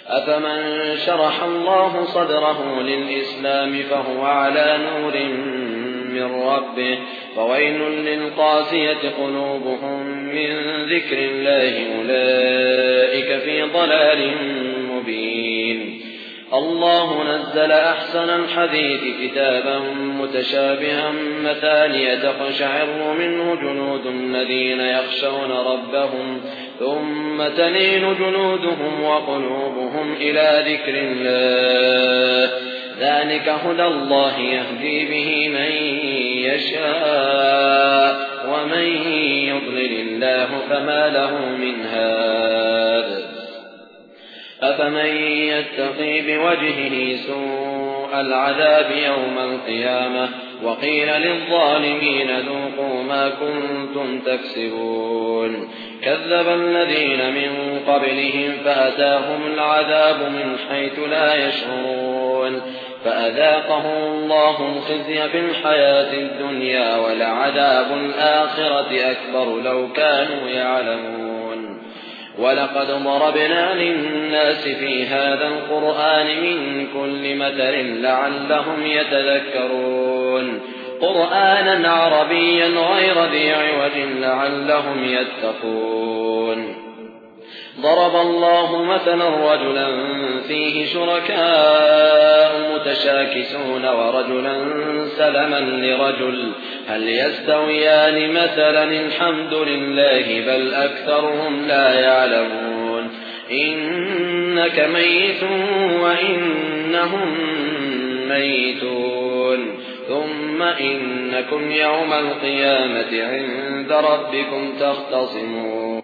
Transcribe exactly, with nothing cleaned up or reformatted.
أفمن شرح الله صدره للإسلام فهو على نور من ربه فويل للقاسية قلوبهم من ذكر الله أولئك في ضلال مبين. الله نزل أحسن الحديث كتابا متشابها مثانية تقشعر منه جلود الذين يخشون ربهم ثم تلين جلودهم وقلوبهم إلى ذكر الله ذلك هدى الله يهدي به من يشاء ومن يضلل الله فما له من هاد. أفمن يتقي بوجهه سوء العذاب يوم القيامة وقيل للظالمين ذوقوا ما كنتم تكسبون. كذب الذين من قبلهم فأتاهم العذاب من حيث لا يشعرون فأذاقهم الله الخزي في الحياة الدنيا ولعذاب الآخرة أكبر لو كانوا يعلمون. ولقد ضربنا للناس في هذا القرآن من كل مثل لعلهم يتذكرون قرآنا عربيا غير ذي عوج لعلهم يتقون. ضرب الله مثلا رجلا فيه شركاء متشاكسون ورجلا سلما لرجل هل يستويان مثلا الحمد لله بل أكثرهم لا يعلمون. إنك ميت وإنهم ميتون ثم إنكم يوم القيامة عند ربكم تختصمون.